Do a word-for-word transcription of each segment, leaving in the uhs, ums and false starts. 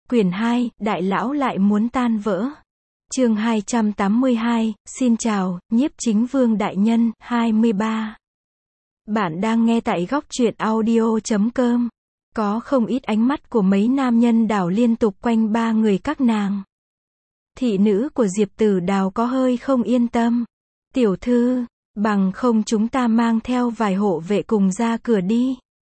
Quyển hai, Đại lão lại muốn tan vỡ. Chương hai trăm tám mươi hai, xin chào, nhiếp chính vương đại nhân, hai mươi ba. Bạn đang nghe tại góc truyện audio chấm com. Có không ít ánh mắt của mấy nam nhân đảo liên tục quanh ba người các nàng. Thị nữ của Diệp Tử Đào có hơi không yên tâm. Tiểu thư, bằng không chúng ta mang theo vài hộ vệ cùng ra cửa đi.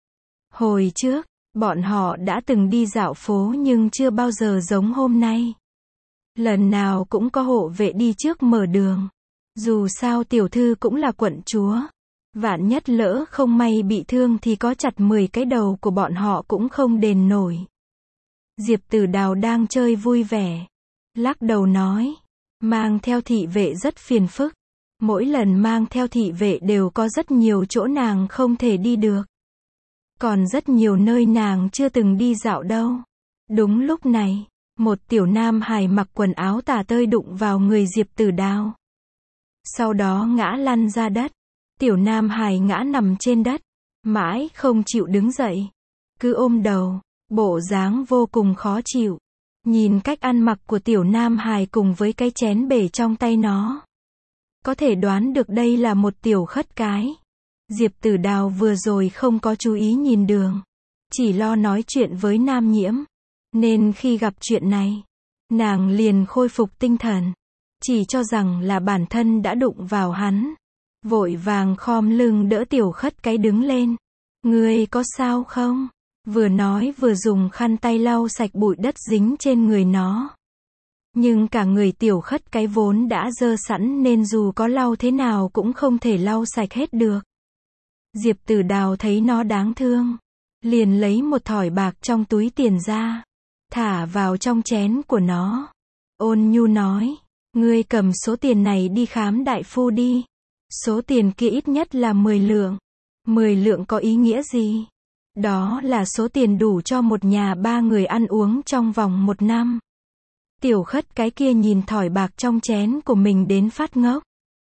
Hồi trước, bọn họ đã từng đi dạo phố nhưng chưa bao giờ giống hôm nay. Lần nào cũng có hộ vệ đi trước mở đường. Dù sao tiểu thư cũng là quận chúa. Vạn nhất lỡ không may bị thương thì có chặt mười cái đầu của bọn họ cũng không đền nổi. Diệp Tử Đào đang chơi vui vẻ. Lắc đầu nói, mang theo thị vệ rất phiền phức. Mỗi lần mang theo thị vệ đều có rất nhiều chỗ nàng không thể đi được. Còn rất nhiều nơi nàng chưa từng đi dạo đâu. Đúng lúc này, một tiểu nam hài mặc quần áo tả tơi đụng vào người Diệp Tử Đào. Sau đó ngã lăn ra đất. Tiểu nam hài ngã nằm trên đất, mãi không chịu đứng dậy. Cứ ôm đầu, bộ dáng vô cùng khó chịu. Nhìn cách ăn mặc của tiểu nam hài cùng với cái chén bể trong tay nó. Có thể đoán được đây là một tiểu khất cái. Diệp Tử Đào vừa rồi không có chú ý nhìn đường. Chỉ lo nói chuyện với Nam Nhiễm. Nên khi gặp chuyện này, nàng liền khôi phục tinh thần. Chỉ cho rằng là bản thân đã đụng vào hắn. Vội vàng khom lưng đỡ tiểu khất cái đứng lên. Ngươi có sao không? Vừa nói vừa dùng khăn tay lau sạch bụi đất dính trên người nó. Nhưng cả người tiểu khất cái vốn đã dơ sẵn nên dù có lau thế nào cũng không thể lau sạch hết được. Diệp Tử Đào thấy nó đáng thương. Liền lấy một thỏi bạc trong túi tiền ra. Thả vào trong chén của nó. Ôn nhu nói. Ngươi cầm số tiền này đi khám đại phu đi. Số tiền kia ít nhất là mười lượng. mười lượng có ý nghĩa gì? Đó là số tiền đủ cho một nhà ba người ăn uống trong vòng một năm. Tiểu khất cái kia nhìn thỏi bạc trong chén của mình đến phát ngốc.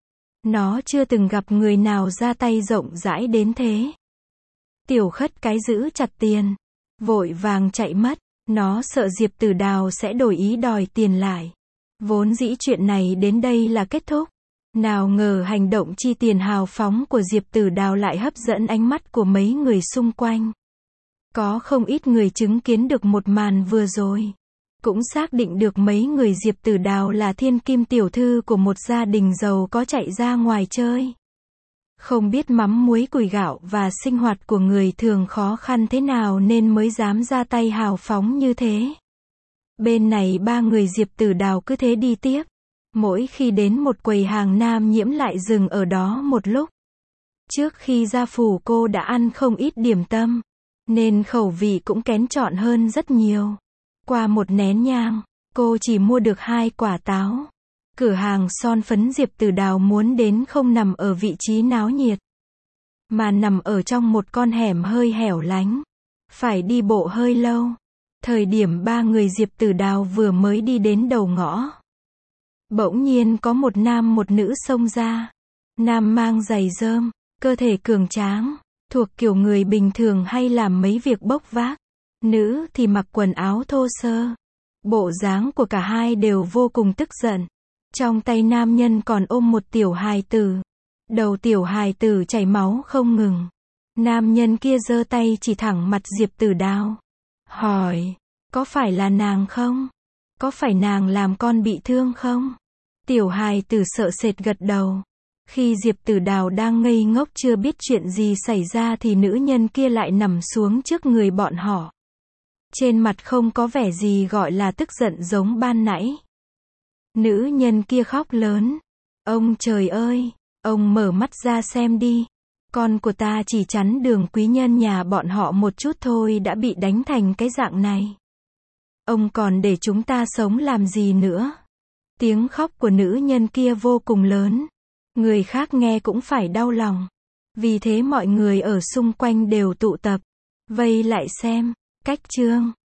Nó chưa từng gặp người nào ra tay rộng rãi đến thế. Tiểu khất cái giữ chặt tiền. Vội vàng chạy mất. Nó sợ Diệp Tử Đào sẽ đổi ý đòi tiền lại. Vốn dĩ chuyện này đến đây là kết thúc. Nào ngờ hành động chi tiền hào phóng của Diệp Tử Đào lại hấp dẫn ánh mắt của mấy người xung quanh. Có không ít người chứng kiến được một màn vừa rồi. Cũng xác định được mấy người Diệp Tử Đào là thiên kim tiểu thư của một gia đình giàu có chạy ra ngoài chơi. Không biết mắm muối củi gạo và sinh hoạt của người thường khó khăn thế nào nên mới dám ra tay hào phóng như thế. Bên này ba người Diệp Tử Đào cứ thế đi tiếp. Mỗi khi đến một quầy hàng Nam Nhiễm lại dừng ở đó một lúc. Trước khi ra phủ cô đã ăn không ít điểm tâm. Nên khẩu vị cũng kén chọn hơn rất nhiều. Qua một nén nhang, cô chỉ mua được hai quả táo. Cửa hàng son phấn Diệp Tử Đào muốn đến không nằm ở vị trí náo nhiệt. Mà nằm ở trong một con hẻm hơi hẻo lánh. Phải đi bộ hơi lâu. Thời điểm ba người Diệp Tử Đào vừa mới đi đến đầu ngõ. Bỗng nhiên có một nam một nữ xông ra. Nam mang giày rơm, cơ thể cường tráng, thuộc kiểu người bình thường hay làm mấy việc bốc vác. Nữ thì mặc quần áo thô sơ. Bộ dáng của cả hai đều vô cùng tức giận. Trong tay nam nhân còn ôm một tiểu hài tử. Đầu tiểu hài tử chảy máu không ngừng. Nam nhân kia giơ tay chỉ thẳng mặt Diệp Tử Đào. Hỏi, có phải là nàng không? Có phải nàng làm con bị thương không? Tiểu hài tử sợ sệt gật đầu. Khi Diệp Tử Đào đang ngây ngốc chưa biết chuyện gì xảy ra thì nữ nhân kia lại nằm xuống trước người bọn họ. Trên mặt không có vẻ gì gọi là tức giận giống ban nãy. Nữ nhân kia khóc lớn. Ông trời ơi, ông mở mắt ra xem đi. Con của ta chỉ chắn đường quý nhân nhà bọn họ một chút thôi đã bị đánh thành cái dạng này. Ông còn để chúng ta sống làm gì nữa? Tiếng khóc của nữ nhân kia vô cùng lớn. Người khác nghe cũng phải đau lòng. Vì thế mọi người ở xung quanh đều tụ tập. Vây lại xem. Cách chương.